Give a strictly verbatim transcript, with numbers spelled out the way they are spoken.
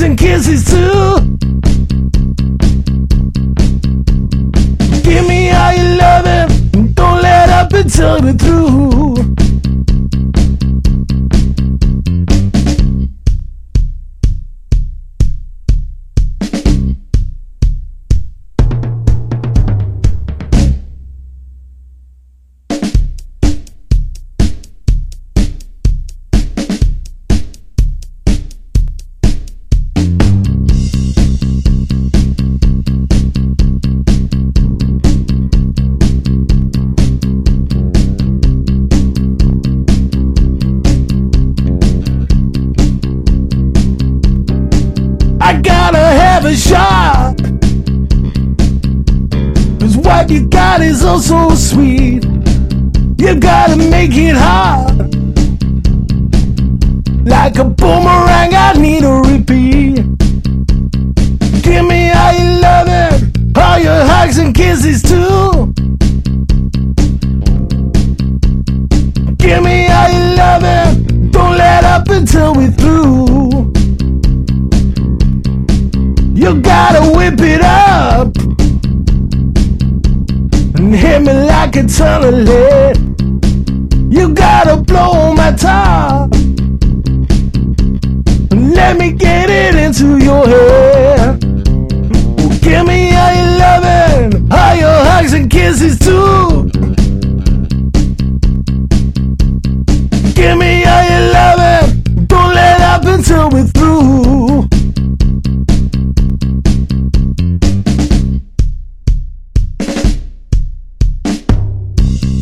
and kisses too. Give me all your loving, don't let up until we're through. I gotta have a shot, 'cause what you got is oh so sweet. You gotta make it hard, like a boomerang I need a repeat. Give me all your loving, all your hugs and kisses too. Give me all your loving, don't let up until we're through. You gotta whip it up and hit me like a ton of lead. You gotta blow my top and let me get it into your head. Give me all your loving, all your hugs and kisses